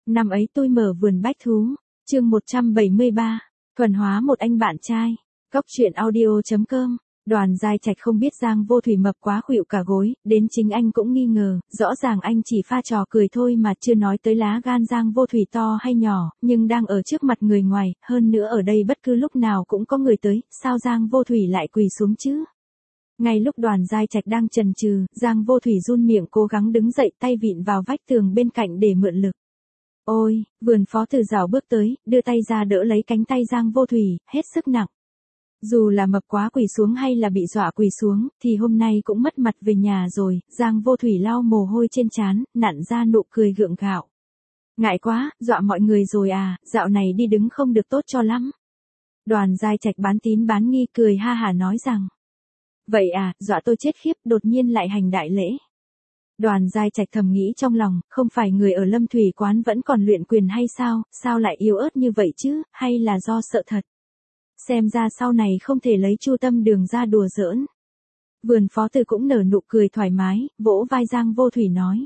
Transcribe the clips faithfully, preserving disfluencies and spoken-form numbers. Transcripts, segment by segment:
Năm ấy tôi mở vườn bách thú, chương một trăm bảy mươi ba, thuần hóa một anh bạn trai. Góc truyện audio chấm com. Đoàn Giai Trạch không biết Giang Vô Thủy mập quá khuỵu cả gối, đến chính anh cũng nghi ngờ, rõ ràng anh chỉ pha trò cười thôi mà chưa nói tới lá gan Giang Vô Thủy to hay nhỏ, nhưng đang ở trước mặt người ngoài, hơn nữa ở đây bất cứ lúc nào cũng có người tới, sao Giang Vô Thủy lại quỳ xuống chứ? Ngay lúc Đoàn Giai Trạch đang chần chừ, Giang Vô Thủy run miệng cố gắng đứng dậy, tay vịn vào vách tường bên cạnh để mượn lực. Ôi, vườn phó từ rào bước tới, đưa tay ra đỡ lấy cánh tay Giang Vô Thủy, hết sức nặng. Dù là mập quá quỳ xuống hay là bị dọa quỳ xuống, thì hôm nay cũng mất mặt về nhà rồi. Giang Vô Thủy lau mồ hôi trên trán, nặn ra nụ cười gượng gạo. Ngại quá, dọa mọi người rồi à, dạo này đi đứng không được tốt cho lắm. Đoàn Giai Trạch bán tín bán nghi cười ha hả nói rằng. Vậy à, dọa tôi chết khiếp, đột nhiên lại hành đại lễ. Đoàn Giai Trạch thầm nghĩ trong lòng, không phải người ở Lâm Thủy quán vẫn còn luyện quyền hay sao, sao lại yếu ớt như vậy chứ, hay là do sợ thật. Xem ra sau này không thể lấy Chu Tâm Đường ra đùa giỡn. Vườn phó từ cũng nở nụ cười thoải mái, vỗ vai Giang Vô Thủy nói.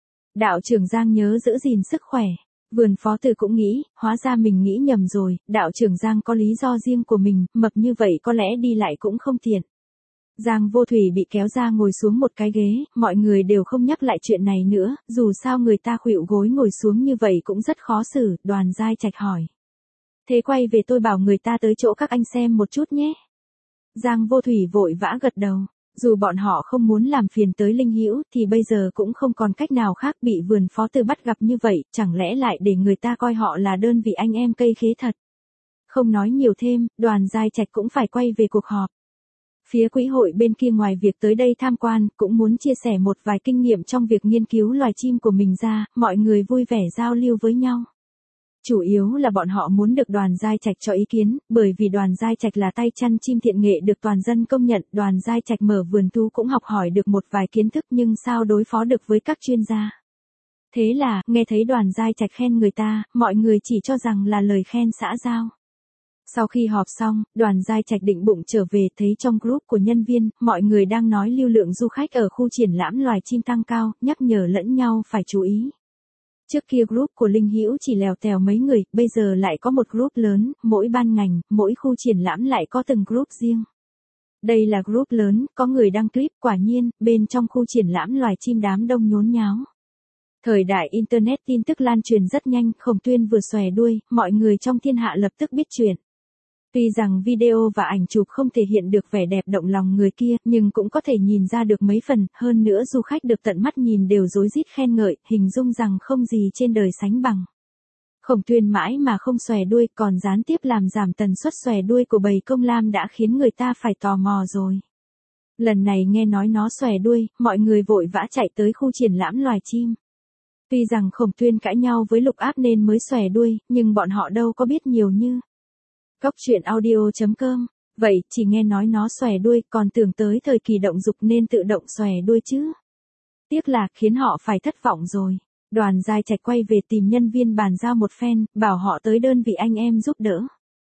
Đạo trưởng Giang nhớ giữ gìn sức khỏe. Vườn phó từ cũng nghĩ, hóa ra mình nghĩ nhầm rồi, đạo trưởng Giang có lý do riêng của mình, mập như vậy có lẽ đi lại cũng không tiện. Giang Vô Thủy bị kéo ra ngồi xuống một cái ghế, mọi người đều không nhắc lại chuyện này nữa, dù sao người ta khuỵu gối ngồi xuống như vậy cũng rất khó xử. Đoàn Giai Trạch hỏi. Thế quay về tôi bảo người ta tới chỗ các anh xem một chút nhé. Giang Vô Thủy vội vã gật đầu. Dù bọn họ không muốn làm phiền tới Linh Hữu thì bây giờ cũng không còn cách nào khác, bị vườn phó từ bắt gặp như vậy, chẳng lẽ lại để người ta coi họ là đơn vị anh em cây khế thật. Không nói nhiều thêm, Đoàn Giai Trạch cũng phải quay về cuộc họp. Phía quỹ hội bên kia ngoài việc tới đây tham quan, cũng muốn chia sẻ một vài kinh nghiệm trong việc nghiên cứu loài chim của mình ra, mọi người vui vẻ giao lưu với nhau. Chủ yếu là bọn họ muốn được Đoàn Giai Trạch cho ý kiến, bởi vì Đoàn Giai Trạch là tay chăn chim thiện nghệ được toàn dân công nhận, Đoàn Giai Trạch mở vườn thú cũng học hỏi được một vài kiến thức nhưng sao đối phó được với các chuyên gia. Thế là, nghe thấy Đoàn Giai Trạch khen người ta, mọi người chỉ cho rằng là lời khen xã giao. Sau khi họp xong, Đoàn Giai Trạch định bụng trở về, thấy trong group của nhân viên, mọi người đang nói lưu lượng du khách ở khu triển lãm loài chim tăng cao, nhắc nhở lẫn nhau phải chú ý. Trước kia group của Linh Hữu chỉ lèo tèo mấy người, bây giờ lại có một group lớn, mỗi ban ngành, mỗi khu triển lãm lại có từng group riêng. Đây là group lớn, có người đăng clip, quả nhiên, bên trong khu triển lãm loài chim đám đông nhốn nháo. Thời đại Internet tin tức lan truyền rất nhanh, Khổng Tuyên vừa xòe đuôi, mọi người trong thiên hạ lập tức biết chuyện. Tuy rằng video và ảnh chụp không thể hiện được vẻ đẹp động lòng người kia, nhưng cũng có thể nhìn ra được mấy phần, hơn nữa du khách được tận mắt nhìn đều rối rít khen ngợi, hình dung rằng không gì trên đời sánh bằng. Khổng Tuyên mãi mà không xòe đuôi, còn gián tiếp làm giảm tần suất xòe đuôi của bầy công lam đã khiến người ta phải tò mò rồi. Lần này nghe nói nó xòe đuôi, mọi người vội vã chạy tới khu triển lãm loài chim. Tuy rằng Khổng Tuyên cãi nhau với Lục Áp nên mới xòe đuôi, nhưng bọn họ đâu có biết nhiều như. Góc truyện audio chấm com. Vậy, chỉ nghe nói nó xòe đuôi, còn tưởng tới thời kỳ động dục nên tự động xòe đuôi chứ. Tiếc là, khiến họ phải thất vọng rồi. Đoàn Giai Trạch quay về tìm nhân viên bàn giao một phen, bảo họ tới đơn vị anh em giúp đỡ.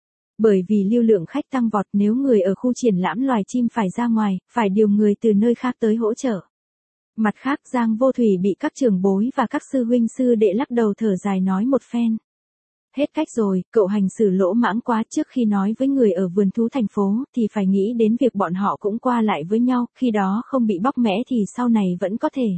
Bởi vì lưu lượng khách tăng vọt, nếu người ở khu triển lãm loài chim phải ra ngoài, phải điều người từ nơi khác tới hỗ trợ. Mặt khác, Giang Vô Thủy bị các trưởng bối và các sư huynh sư đệ lắc đầu thở dài nói một phen. Hết cách rồi, cậu hành xử lỗ mãng quá, trước khi nói với người ở vườn thú thành phố, thì phải nghĩ đến việc bọn họ cũng qua lại với nhau, khi đó không bị bóc mẽ thì sau này vẫn có thể.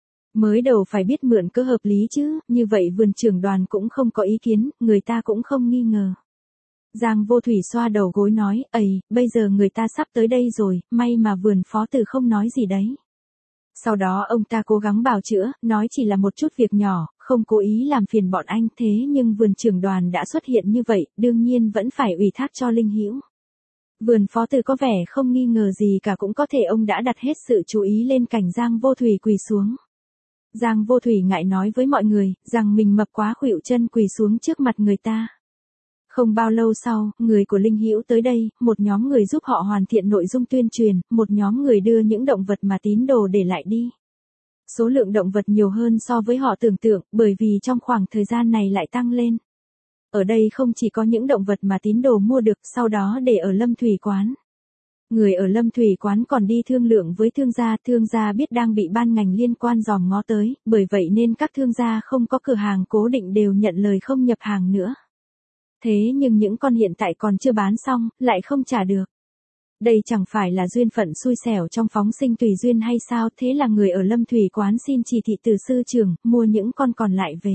Mới đầu phải biết mượn cớ hợp lý chứ, như vậy vườn trưởng Đoàn cũng không có ý kiến, người ta cũng không nghi ngờ. Giang Vô Thủy xoa đầu gối nói, ầy, bây giờ người ta sắp tới đây rồi, may mà vườn phó từ không nói gì đấy. Sau đó ông ta cố gắng bào chữa, nói chỉ là một chút việc nhỏ, không cố ý làm phiền bọn anh, thế nhưng vườn trưởng Đoàn đã xuất hiện như vậy, đương nhiên vẫn phải ủy thác cho Linh Hữu. Vườn phó từ có vẻ không nghi ngờ gì cả, cũng có thể ông đã đặt hết sự chú ý lên cảnh Giang Vô Thủy quỳ xuống. Giang Vô Thủy ngại nói với mọi người, rằng mình mập quá khuỵu chân quỳ xuống trước mặt người ta. Không bao lâu sau, người của Linh Hữu tới đây, một nhóm người giúp họ hoàn thiện nội dung tuyên truyền, một nhóm người đưa những động vật mà tín đồ để lại đi. Số lượng động vật nhiều hơn so với họ tưởng tượng, bởi vì trong khoảng thời gian này lại tăng lên. Ở đây không chỉ có những động vật mà tín đồ mua được, sau đó để ở Lâm Thủy quán. Người ở Lâm Thủy quán còn đi thương lượng với thương gia, thương gia biết đang bị ban ngành liên quan dòm ngó tới, bởi vậy nên các thương gia không có cửa hàng cố định đều nhận lời không nhập hàng nữa. Thế nhưng những con hiện tại còn chưa bán xong, lại không trả được. Đây chẳng phải là duyên phận xui xẻo trong phóng sinh tùy duyên hay sao, thế là người ở Lâm Thủy quán xin chỉ thị từ sư trưởng, mua những con còn lại về.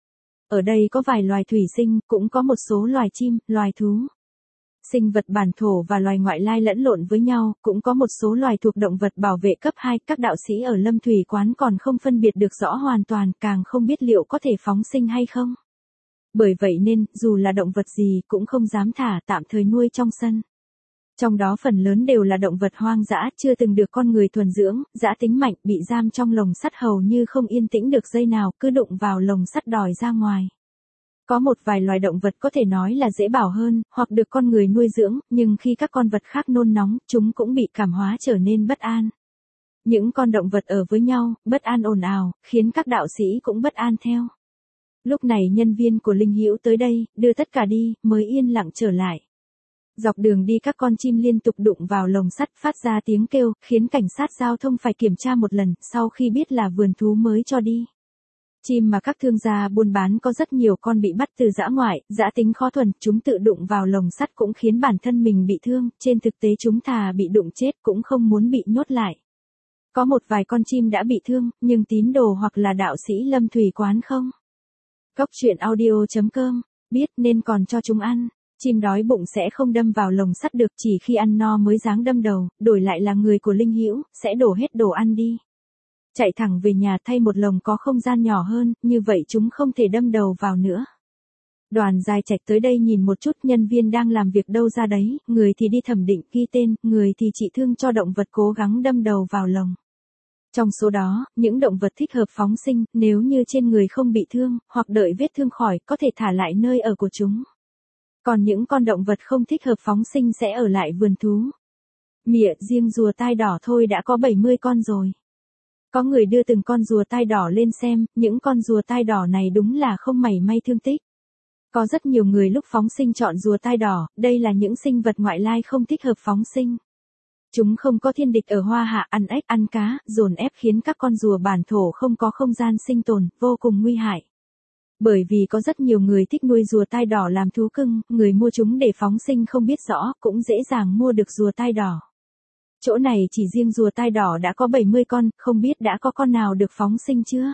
Ở đây có vài loài thủy sinh, cũng có một số loài chim, loài thú. Sinh vật bản thổ và loài ngoại lai lẫn lộn với nhau, cũng có một số loài thuộc động vật bảo vệ cấp hai, các đạo sĩ ở Lâm Thủy quán còn không phân biệt được rõ hoàn toàn, càng không biết liệu có thể phóng sinh hay không. Bởi vậy nên, dù là động vật gì cũng không dám thả tạm thời nuôi trong sân. Trong đó phần lớn đều là động vật hoang dã, chưa từng được con người thuần dưỡng, dã tính mạnh, bị giam trong lồng sắt hầu như không yên tĩnh được giây nào, cứ đụng vào lồng sắt đòi ra ngoài. Có một vài loài động vật có thể nói là dễ bảo hơn, hoặc được con người nuôi dưỡng, nhưng khi các con vật khác nôn nóng, chúng cũng bị cảm hóa trở nên bất an. Những con động vật ở với nhau, bất an ồn ào, khiến các đạo sĩ cũng bất an theo. Lúc này nhân viên của Linh Hữu tới đây, đưa tất cả đi, mới yên lặng trở lại. Dọc đường đi các con chim liên tục đụng vào lồng sắt phát ra tiếng kêu, khiến cảnh sát giao thông phải kiểm tra một lần, sau khi biết là vườn thú mới cho đi. Chim mà các thương gia buôn bán có rất nhiều con bị bắt từ dã ngoại, dã tính khó thuần, chúng tự đụng vào lồng sắt cũng khiến bản thân mình bị thương, trên thực tế chúng thà bị đụng chết cũng không muốn bị nhốt lại. Có một vài con chim đã bị thương, nhưng tín đồ hoặc là đạo sĩ Lâm Thủy quán không. Cốc truyện audio chấm com, biết nên còn cho chúng ăn. Chim đói bụng sẽ không đâm vào lồng sắt được, chỉ khi ăn no mới dáng đâm đầu, đổi lại là người của Linh Hữu, sẽ đổ hết đồ ăn đi. Chạy thẳng về nhà thay một lồng có không gian nhỏ hơn, như vậy chúng không thể đâm đầu vào nữa. Đoàn Dài Trạch tới đây nhìn một chút, nhân viên đang làm việc đâu ra đấy, người thì đi thẩm định ghi tên, người thì trị thương cho động vật cố gắng đâm đầu vào lồng. Trong số đó, những động vật thích hợp phóng sinh, nếu như trên người không bị thương, hoặc đợi vết thương khỏi, có thể thả lại nơi ở của chúng. Còn những con động vật không thích hợp phóng sinh sẽ ở lại vườn thú. Mịa, riêng rùa tai đỏ thôi đã có bảy mươi con rồi. Có người đưa từng con rùa tai đỏ lên xem, những con rùa tai đỏ này đúng là không mảy may thương tích. Có rất nhiều người lúc phóng sinh chọn rùa tai đỏ, đây là những sinh vật ngoại lai không thích hợp phóng sinh. Chúng không có thiên địch ở hoa hạ, ăn ếch ăn cá, dồn ép khiến các con rùa bản thổ không có không gian sinh tồn, vô cùng nguy hại. Bởi vì có rất nhiều người thích nuôi rùa tai đỏ làm thú cưng, người mua chúng để phóng sinh không biết rõ, cũng dễ dàng mua được rùa tai đỏ. Chỗ này chỉ riêng rùa tai đỏ đã có bảy mươi con, không biết đã có con nào được phóng sinh chưa?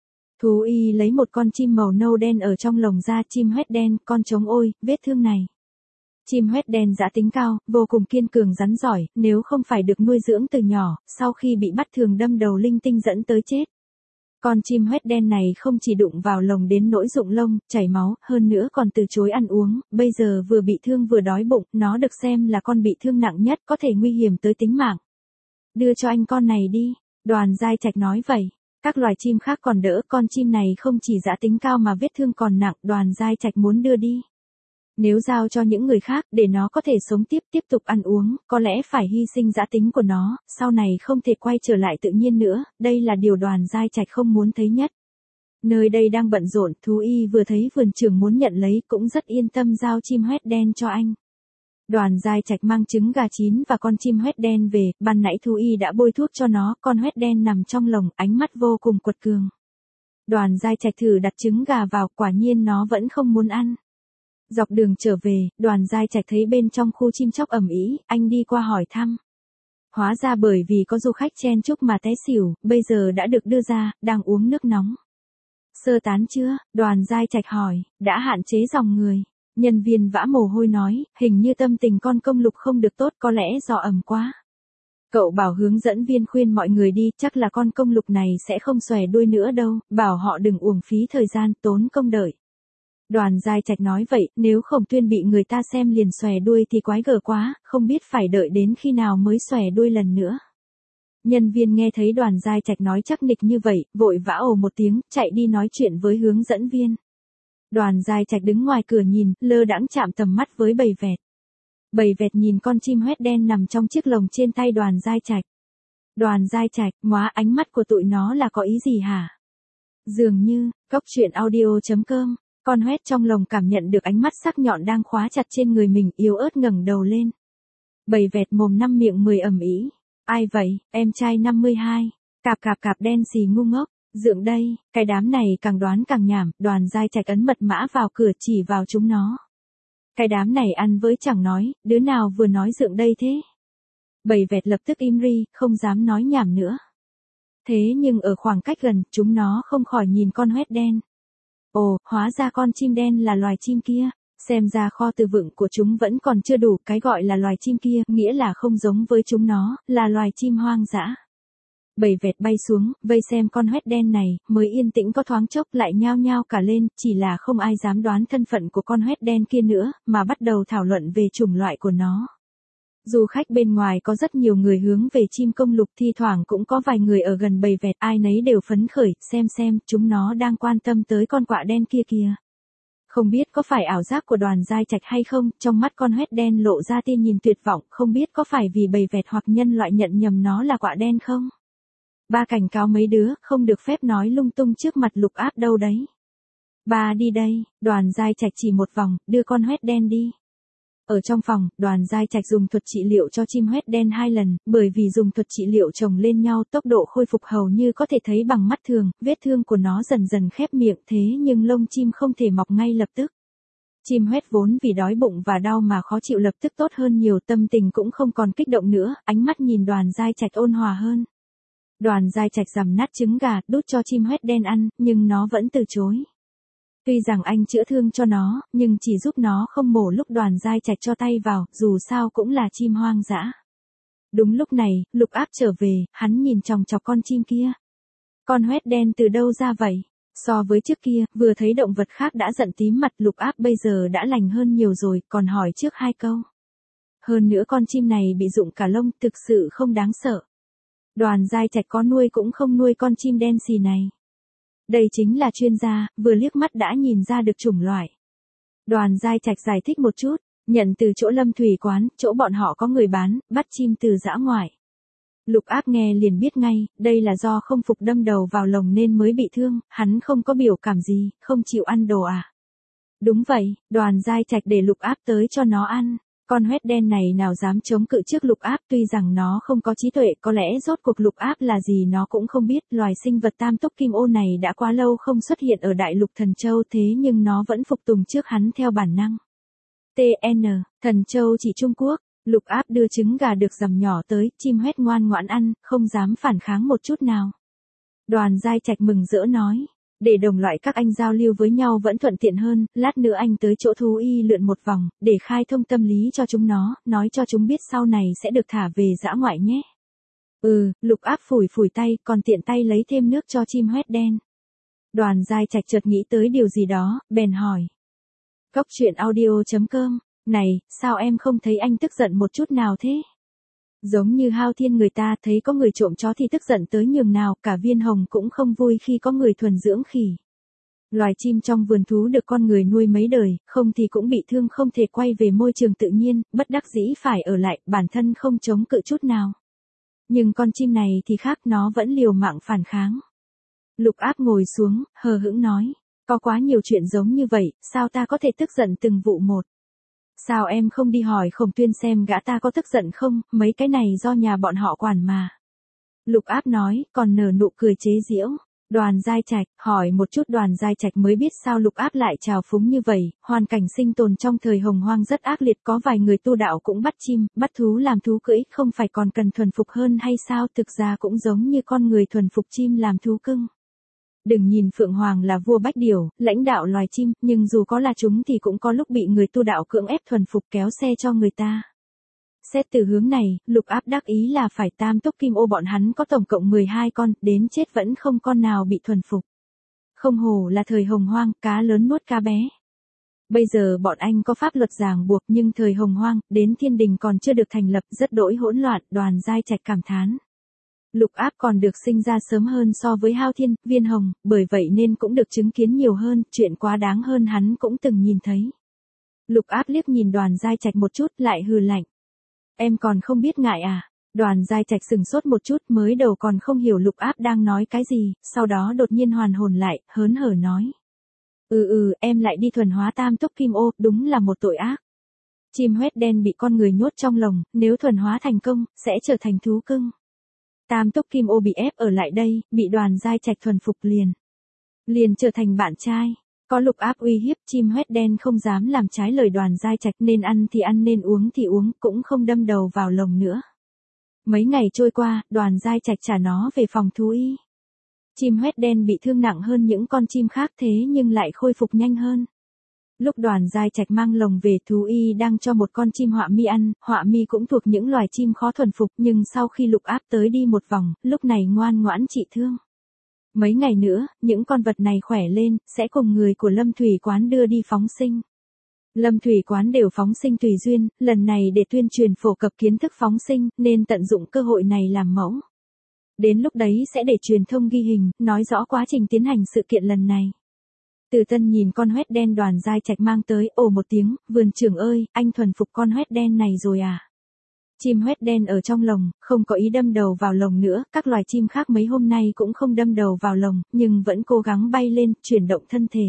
Thú y lấy một con chim màu nâu đen ở trong lồng ra, chim hoét đen, con trống ôi, vết thương này. Chim hoét đen dã tính cao, vô cùng kiên cường rắn giỏi, nếu không phải được nuôi dưỡng từ nhỏ, sau khi bị bắt thường đâm đầu linh tinh dẫn tới chết. Con chim hoét đen này không chỉ đụng vào lồng đến nỗi rụng lông, chảy máu, hơn nữa còn từ chối ăn uống, bây giờ vừa bị thương vừa đói bụng, nó được xem là con bị thương nặng nhất, có thể nguy hiểm tới tính mạng. Đưa cho anh con này đi, Đoàn Giai Trạch nói vậy. Các loài chim khác còn đỡ, con chim này không chỉ dã tính cao mà vết thương còn nặng, Đoàn Giai Trạch muốn đưa đi. Nếu giao cho những người khác, để nó có thể sống tiếp tiếp tục ăn uống, có lẽ phải hy sinh dã tính của nó, sau này không thể quay trở lại tự nhiên nữa, đây là điều Đoàn Giai Trạch không muốn thấy nhất. Nơi đây đang bận rộn, thú y vừa thấy vườn trưởng muốn nhận lấy cũng rất yên tâm giao chim hoét đen cho anh. Đoàn Giai Trạch mang trứng gà chín và con chim hoét đen về, ban nãy thú y đã bôi thuốc cho nó, con hoét đen nằm trong lồng, ánh mắt vô cùng quật cường. Đoàn Giai Trạch thử đặt trứng gà vào, quả nhiên nó vẫn không muốn ăn. Dọc đường trở về, Đoàn Giai Trạch thấy bên trong khu chim chóc ầm ĩ, anh đi qua hỏi thăm. Hóa ra bởi vì có du khách chen chúc mà té xỉu, bây giờ đã được đưa ra, đang uống nước nóng. Sơ tán chưa? Đoàn Giai Trạch hỏi, đã hạn chế dòng người. Nhân viên vã mồ hôi nói, hình như tâm tình con công lục không được tốt, có lẽ do ẩm quá. Cậu bảo hướng dẫn viên khuyên mọi người đi, chắc là con công lục này sẽ không xòe đuôi nữa đâu, bảo họ đừng uổng phí thời gian, tốn công đợi. Đoàn Giai Trạch nói vậy, nếu Khổng Tuyên bị người ta xem liền xòe đuôi thì quái gở quá, không biết phải đợi đến khi nào mới xòe đuôi lần nữa. Nhân viên nghe thấy Đoàn Giai Trạch nói chắc nịch như vậy, vội vã ồ một tiếng, chạy đi nói chuyện với hướng dẫn viên. Đoàn Giai Trạch đứng ngoài cửa nhìn, lơ đãng chạm tầm mắt với bầy vẹt. Bầy vẹt nhìn con chim hoét đen nằm trong chiếc lồng trên tay Đoàn Giai Trạch. Đoàn Giai Trạch, móa ánh mắt của tụi nó là có ý gì hả? Dường như, cốc truyện audio chấm com, con hoét trong lồng cảm nhận được ánh mắt sắc nhọn đang khóa chặt trên người mình, yếu ớt ngẩng đầu lên. Bầy vẹt mồm năm miệng mười ầm ĩ. Ai vậy, em trai năm mươi hai. Cạp cạp cạp đen xì ngu ngốc. Dượng đây, cái đám này càng đoán càng nhảm, Đoàn Giai Trạch ấn mật mã vào cửa chỉ vào chúng nó. Cái đám này ăn với chẳng nói, đứa nào vừa nói dượng đây thế. Bầy vẹt lập tức im ri, không dám nói nhảm nữa. Thế nhưng ở khoảng cách gần, chúng nó không khỏi nhìn con hoét đen. Ồ, hóa ra con chim đen là loài chim kia. Xem ra kho từ vựng của chúng vẫn còn chưa đủ, cái gọi là loài chim kia, nghĩa là không giống với chúng nó, là loài chim hoang dã. Bầy vẹt bay xuống, vây xem con hoét đen này, mới yên tĩnh có thoáng chốc lại nhao nhao cả lên, chỉ là không ai dám đoán thân phận của con hoét đen kia nữa, mà bắt đầu thảo luận về chủng loại của nó. Du khách bên ngoài có rất nhiều người hướng về chim công lục, thi thoảng cũng có vài người ở gần bầy vẹt, ai nấy đều phấn khởi, xem xem, chúng nó đang quan tâm tới con quạ đen kia kìa. Không biết có phải ảo giác của Đoàn Giai Trạch hay không, trong mắt con hoét đen lộ ra tia nhìn tuyệt vọng, không biết có phải vì bầy vẹt hoặc nhân loại nhận nhầm nó là quạ đen không? Ba cảnh cáo mấy đứa, không được phép nói lung tung trước mặt Lục Áp đâu đấy. Ba đi đây, Đoàn Giai Trạch chỉ một vòng, đưa con hoét đen đi. Ở trong phòng, Đoàn Giai Trạch dùng thuật trị liệu cho chim hoét đen hai lần, bởi vì dùng thuật trị liệu chồng lên nhau, tốc độ khôi phục hầu như có thể thấy bằng mắt thường, vết thương của nó dần dần khép miệng, thế nhưng lông chim không thể mọc ngay lập tức. Chim hoét vốn vì đói bụng và đau mà khó chịu lập tức tốt hơn nhiều, tâm tình cũng không còn kích động nữa, ánh mắt nhìn Đoàn Giai Trạch ôn hòa hơn. Đoàn Giai Trạch rằm nát trứng gà, đút cho chim hoét đen ăn, nhưng nó vẫn từ chối. Tuy rằng anh chữa thương cho nó, nhưng chỉ giúp nó không mổ lúc Đoàn Giai Trạch cho tay vào, dù sao cũng là chim hoang dã. Đúng lúc này, Lục Áp trở về, hắn nhìn chòng chọc con chim kia. Con hoét đen từ đâu ra vậy? So với trước kia, vừa thấy động vật khác đã giận tím mặt, Lục Áp bây giờ đã lành hơn nhiều rồi, còn hỏi trước hai câu. Hơn nữa con chim này bị rụng cả lông, thực sự không đáng sợ. Đoàn Giai Trạch có nuôi cũng không nuôi con chim đen xì này. Đây chính là chuyên gia, vừa liếc mắt đã nhìn ra được chủng loại. Đoàn Giai Trạch giải thích một chút, nhận từ chỗ Lâm Thủy Quán, chỗ bọn họ có người bán, bắt chim từ dã ngoại. Lục Áp nghe liền biết ngay, đây là do không phục đâm đầu vào lồng nên mới bị thương, hắn không có biểu cảm gì, không chịu ăn đồ à. Đúng vậy, Đoàn Giai Trạch để Lục Áp tới cho nó ăn. Con hoét đen này nào dám chống cự trước Lục Áp, tuy rằng nó không có trí tuệ, có lẽ rốt cuộc Lục Áp là gì nó cũng không biết, loài sinh vật tam túc kim ô này đã quá lâu không xuất hiện ở đại lục Thần Châu, thế nhưng nó vẫn phục tùng trước hắn theo bản năng. tê en, Thần Châu chỉ Trung Quốc, Lục Áp đưa trứng gà được dằm nhỏ tới, chim hoét ngoan ngoãn ăn, không dám phản kháng một chút nào. Đoàn Giai Trạch mừng rỡ nói. Để đồng loại các anh giao lưu với nhau vẫn thuận tiện hơn, lát nữa anh tới chỗ thú y lượn một vòng, để khai thông tâm lý cho chúng nó, nói cho chúng biết sau này sẽ được thả về dã ngoại nhé. Ừ, Lục Áp phủi phủi tay, còn tiện tay lấy thêm nước cho chim hoét đen. Đoàn Giai Trạch chợt nghĩ tới điều gì đó, bèn hỏi. Góc truyện audio chấm com, này, sao em không thấy anh tức giận một chút nào thế? Giống như Hao Thiên người ta thấy có người trộm chó thì tức giận tới nhường nào, cả Viên Hồng cũng không vui khi có người thuần dưỡng khỉ. Loài chim trong vườn thú được con người nuôi mấy đời, không thì cũng bị thương không thể quay về môi trường tự nhiên, bất đắc dĩ phải ở lại, bản thân không chống cự chút nào. Nhưng con chim này thì khác, nó vẫn liều mạng phản kháng. Lục Áp ngồi xuống, hờ hững nói, có quá nhiều chuyện giống như vậy, sao ta có thể tức giận từng vụ một? Sao em không đi hỏi Khổng Tuyên xem gã ta có tức giận không, mấy cái này do nhà bọn họ quản mà. Lục Áp nói, còn nở nụ cười chế giễu. Đoàn Giai Trạch, hỏi một chút Đoàn Giai Trạch mới biết sao Lục Áp lại trào phúng như vậy, hoàn cảnh sinh tồn trong thời Hồng Hoang rất ác liệt, có vài người tu đạo cũng bắt chim, bắt thú làm thú cưỡi, không phải còn cần thuần phục hơn hay sao, thực ra cũng giống như con người thuần phục chim làm thú cưng. Đừng nhìn Phượng Hoàng là vua bách điểu, lãnh đạo loài chim, nhưng dù có là chúng thì cũng có lúc bị người tu đạo cưỡng ép thuần phục kéo xe cho người ta. Xét từ hướng này, Lục Áp đắc ý là phải tam túc kim ô bọn hắn có tổng cộng mười hai con, đến chết vẫn không con nào bị thuần phục. Không hổ là thời Hồng Hoang, cá lớn nuốt cá bé. Bây giờ bọn anh có pháp luật ràng buộc, nhưng thời Hồng Hoang, đến thiên đình còn chưa được thành lập, rất đỗi hỗn loạn, Đoàn Giai Trạch cảm thán. Lục Áp còn được sinh ra sớm hơn so với Hao Thiên, Viên Hồng, bởi vậy nên cũng được chứng kiến nhiều hơn, chuyện quá đáng hơn hắn cũng từng nhìn thấy. Lục Áp liếc nhìn Đoàn Giai Trạch một chút, lại hừ lạnh. Em còn không biết ngại à? Đoàn Giai Trạch sừng sốt một chút, mới đầu còn không hiểu Lục Áp đang nói cái gì, sau đó đột nhiên hoàn hồn lại, hớn hở nói. Ừ ừ, em lại đi thuần hóa tam túc kim ô, đúng là một tội ác. Chim hoét đen bị con người nhốt trong lồng, nếu thuần hóa thành công, sẽ trở thành thú cưng. Tam túc kim ô bị ép ở lại đây, bị Đoàn Giai Trạch thuần phục liền. Liền trở thành bạn trai. Có Lục Áp uy hiếp, chim hoét đen không dám làm trái lời Đoàn Giai Trạch, nên ăn thì ăn nên uống thì uống, cũng không đâm đầu vào lồng nữa. Mấy ngày trôi qua, Đoàn Giai Trạch trả nó về phòng thú y. Chim hoét đen bị thương nặng hơn những con chim khác thế nhưng lại khôi phục nhanh hơn. Lúc Đoàn Giai Trạch mang lồng về, thú y đang cho một con chim họa mi ăn, họa mi cũng thuộc những loài chim khó thuần phục, nhưng sau khi Lục Áp tới đi một vòng, lúc này ngoan ngoãn trị thương. Mấy ngày nữa, những con vật này khỏe lên, sẽ cùng người của Lâm Thủy Quán đưa đi phóng sinh. Lâm Thủy Quán đều phóng sinh tùy duyên, lần này để tuyên truyền phổ cập kiến thức phóng sinh, nên tận dụng cơ hội này làm mẫu. Đến lúc đấy sẽ để truyền thông ghi hình, nói rõ quá trình tiến hành sự kiện lần này. Từ Tân nhìn con hoét đen Đoàn Giai Trạch mang tới, ồ một tiếng, vườn trưởng ơi, anh thuần phục con hoét đen này rồi à? Chim hoét đen ở trong lồng, không có ý đâm đầu vào lồng nữa, các loài chim khác mấy hôm nay cũng không đâm đầu vào lồng, nhưng vẫn cố gắng bay lên, chuyển động thân thể.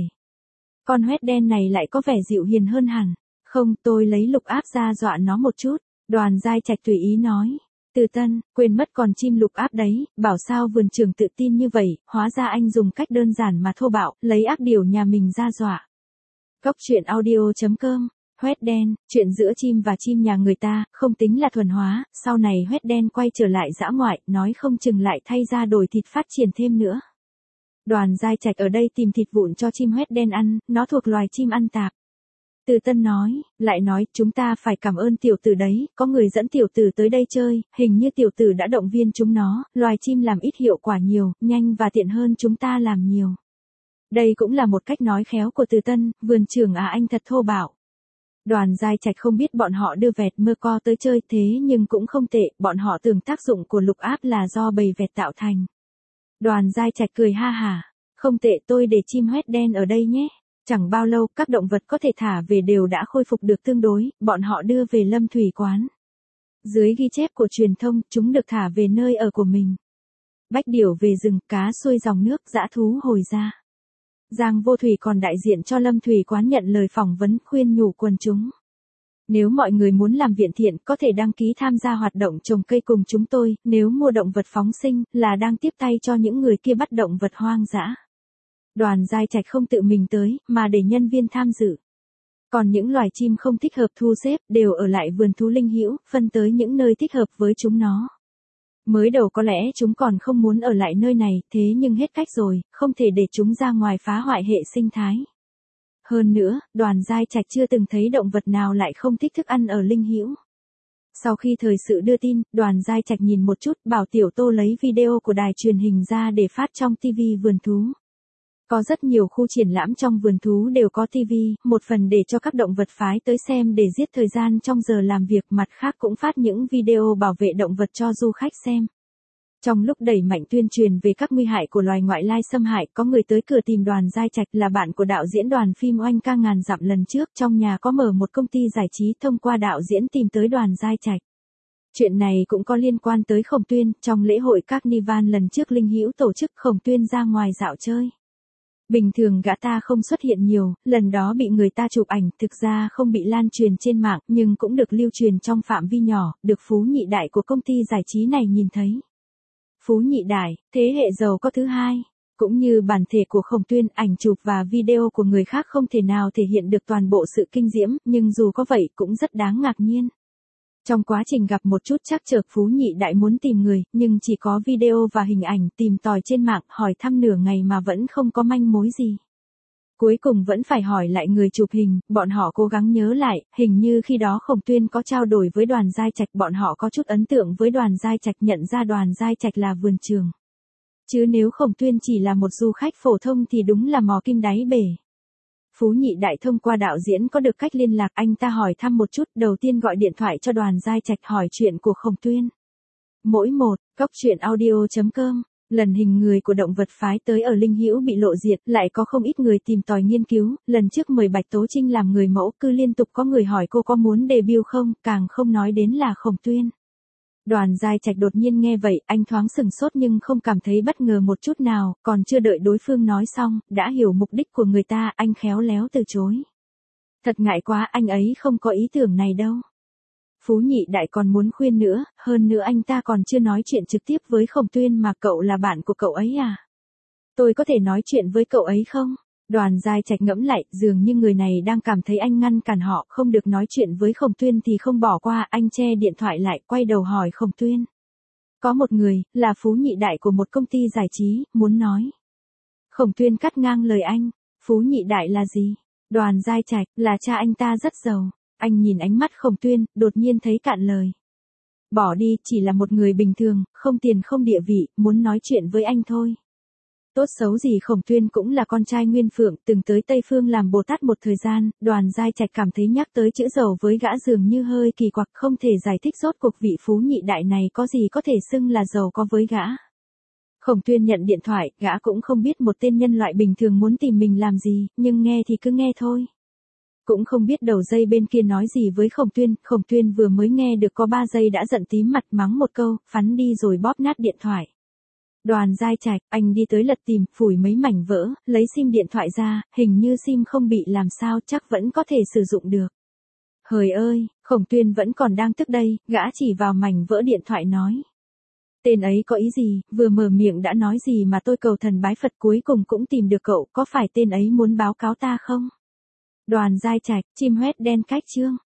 Con hoét đen này lại có vẻ dịu hiền hơn hẳn. Không, tôi lấy Lục Áp ra dọa nó một chút. Đoàn Giai Trạch tùy ý nói. Từ Tân, quên mất còn chim Lục Áp đấy, bảo sao vườn trưởng tự tin như vậy, hóa ra anh dùng cách đơn giản mà thô bạo, lấy ác điều nhà mình ra dọa. Góc truyện audio chấm com. Hoét đen, chuyện giữa chim và chim nhà người ta, không tính là thuần hóa, sau này hoét đen quay trở lại dã ngoại, nói không chừng lại thay ra đổi thịt phát triển thêm nữa. Đoàn Giai Trạch ở đây tìm thịt vụn cho chim hoét đen ăn, nó thuộc loài chim ăn tạp. Từ Tân nói, lại nói, chúng ta phải cảm ơn tiểu tử đấy, có người dẫn tiểu tử tới đây chơi, hình như tiểu tử đã động viên chúng nó, loài chim làm ít hiệu quả nhiều, nhanh và tiện hơn chúng ta làm nhiều. Đây cũng là một cách nói khéo của Từ Tân, vườn trưởng à anh thật thô bạo. Đoàn Giai Trạch không biết bọn họ đưa vẹt mơ co tới chơi thế nhưng cũng không tệ, bọn họ tưởng tác dụng của Lục Áp là do bầy vẹt tạo thành. Đoàn Giai Trạch cười ha hả, không tệ, tôi để chim hoét đen ở đây nhé. Chẳng bao lâu, các động vật có thể thả về đều đã khôi phục được tương đối, bọn họ đưa về Lâm Thủy Quán. Dưới ghi chép của truyền thông, chúng được thả về nơi ở của mình. Bách điểu về rừng, cá xuôi dòng nước, dã thú hồi ra. Giang Vô Thủy còn đại diện cho Lâm Thủy Quán nhận lời phỏng vấn, khuyên nhủ quần chúng. Nếu mọi người muốn làm viện thiện, có thể đăng ký tham gia hoạt động trồng cây cùng chúng tôi, nếu mua động vật phóng sinh, là đang tiếp tay cho những người kia bắt động vật hoang dã. Đoàn Giai Trạch không tự mình tới, mà để nhân viên tham dự. Còn những loài chim không thích hợp thu xếp, đều ở lại vườn thú Linh Hữu, phân tới những nơi thích hợp với chúng nó. Mới đầu có lẽ chúng còn không muốn ở lại nơi này, thế nhưng hết cách rồi, không thể để chúng ra ngoài phá hoại hệ sinh thái. Hơn nữa, Đoàn Giai Trạch chưa từng thấy động vật nào lại không thích thức ăn ở Linh Hữu. Sau khi thời sự đưa tin, Đoàn Giai Trạch nhìn một chút, bảo Tiểu Tô lấy video của đài truyền hình ra để phát trong ti vi vườn thú. Có rất nhiều khu triển lãm trong vườn thú đều có ti vi, một phần để cho các động vật phái tới xem để giết thời gian trong giờ làm việc, mặt khác cũng phát những video bảo vệ động vật cho du khách xem. Trong lúc đẩy mạnh tuyên truyền về các nguy hại của loài ngoại lai xâm hại, có người tới cửa tìm Đoàn Giai Trạch, là bạn của đạo diễn đoàn phim Oanh ca ngàn dặm lần trước, trong nhà có mở một công ty giải trí, thông qua đạo diễn tìm tới Đoàn Giai Trạch. Chuyện này cũng có liên quan tới Khổng Tuyên, trong lễ hội Carnival lần trước Linh Hữu tổ chức, Khổng Tuyên ra ngoài dạo chơi. Bình thường gã ta không xuất hiện nhiều, lần đó bị người ta chụp ảnh, thực ra không bị lan truyền trên mạng, nhưng cũng được lưu truyền trong phạm vi nhỏ, được Phú Nhị Đại của công ty giải trí này nhìn thấy. Phú Nhị Đại, thế hệ giàu có thứ hai, cũng như bản thể của Khổng Tuyên, ảnh chụp và video của người khác không thể nào thể hiện được toàn bộ sự kinh diễm, nhưng dù có vậy cũng rất đáng ngạc nhiên. Trong quá trình gặp một chút trắc trở, Phú Nhị Đại muốn tìm người, nhưng chỉ có video và hình ảnh, tìm tòi trên mạng, hỏi thăm nửa ngày mà vẫn không có manh mối gì. Cuối cùng vẫn phải hỏi lại người chụp hình, bọn họ cố gắng nhớ lại, hình như khi đó Khổng Tuyên có trao đổi với Đoàn Giai Trạch, bọn họ có chút ấn tượng với Đoàn Giai Trạch, nhận ra Đoàn Giai Trạch là vườn trường. Chứ nếu Khổng Tuyên chỉ là một du khách phổ thông thì đúng là mò kim đáy bể. Phú Nhị Đại thông qua đạo diễn có được cách liên lạc, anh ta hỏi thăm một chút, đầu tiên gọi điện thoại cho Đoàn Giai Trạch hỏi chuyện của Khổng Tuyên. Mỗi một, góc truyện audio chấm com. Lần hình người của động vật phái tới ở Linh Hữu bị lộ diệt, lại có không ít người tìm tòi nghiên cứu, lần trước mời Bạch Tố Trinh làm người mẫu, cứ liên tục có người hỏi cô có muốn debut không, càng không nói đến là Khổng Tuyên. Đoàn Giai Trạch đột nhiên nghe vậy, anh thoáng sừng sốt nhưng không cảm thấy bất ngờ một chút nào, còn chưa đợi đối phương nói xong, đã hiểu mục đích của người ta, anh khéo léo từ chối. Thật ngại quá, anh ấy không có ý tưởng này đâu. Phú Nhị Đại còn muốn khuyên nữa, hơn nữa anh ta còn chưa nói chuyện trực tiếp với Khổng Tuyên mà cậu là bạn của cậu ấy à? Tôi có thể nói chuyện với cậu ấy không? Đoàn Giai Trạch ngẫm lại, dường như người này đang cảm thấy anh ngăn cản họ không được nói chuyện với Khổng Tuyên thì không bỏ qua, anh che điện thoại lại, quay đầu hỏi Khổng Tuyên. Có một người, là Phú Nhị Đại của một công ty giải trí, muốn nói. Khổng Tuyên cắt ngang lời anh, Phú Nhị Đại là gì? Đoàn Giai Trạch, là cha anh ta rất giàu. Anh nhìn ánh mắt Khổng Tuyên, đột nhiên thấy cạn lời. Bỏ đi, chỉ là một người bình thường, không tiền không địa vị, muốn nói chuyện với anh thôi. Tốt xấu gì Khổng Tuyên cũng là con trai Nguyên Phượng, từng tới Tây Phương làm Bồ Tát một thời gian, Đoàn Giai Trạch cảm thấy nhắc tới chữ giàu với gã dường như hơi kỳ quặc, không thể giải thích rốt cuộc vị Phú Nhị Đại này có gì có thể xưng là giàu có với gã. Khổng Tuyên nhận điện thoại, gã cũng không biết một tên nhân loại bình thường muốn tìm mình làm gì, nhưng nghe thì cứ nghe thôi. Cũng không biết đầu dây bên kia nói gì với Khổng Tuyên, Khổng Tuyên vừa mới nghe được có ba giây đã giận tím mặt mắng một câu, phắn đi rồi bóp nát điện thoại. Đoàn Giai Trạch, anh đi tới lật tìm, phủi mấy mảnh vỡ, lấy sim điện thoại ra, hình như sim không bị làm sao, chắc vẫn có thể sử dụng được. Hời ơi, Khổng Tuyên vẫn còn đang tức đây, gã chỉ vào mảnh vỡ điện thoại nói. Tên ấy có ý gì, vừa mở miệng đã nói gì mà tôi cầu thần bái Phật cuối cùng cũng tìm được cậu, có phải tên ấy muốn báo cáo ta không? Đoàn Giai Trạch, chim hoét đen cách chương.